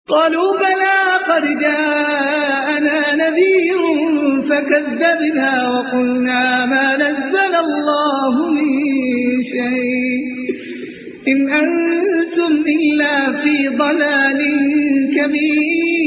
قالوا بلى قد جاءنا نذير فكذبنا وقلنا ما نزل الله من شيء إن أنتم إلا في ضلال كبير.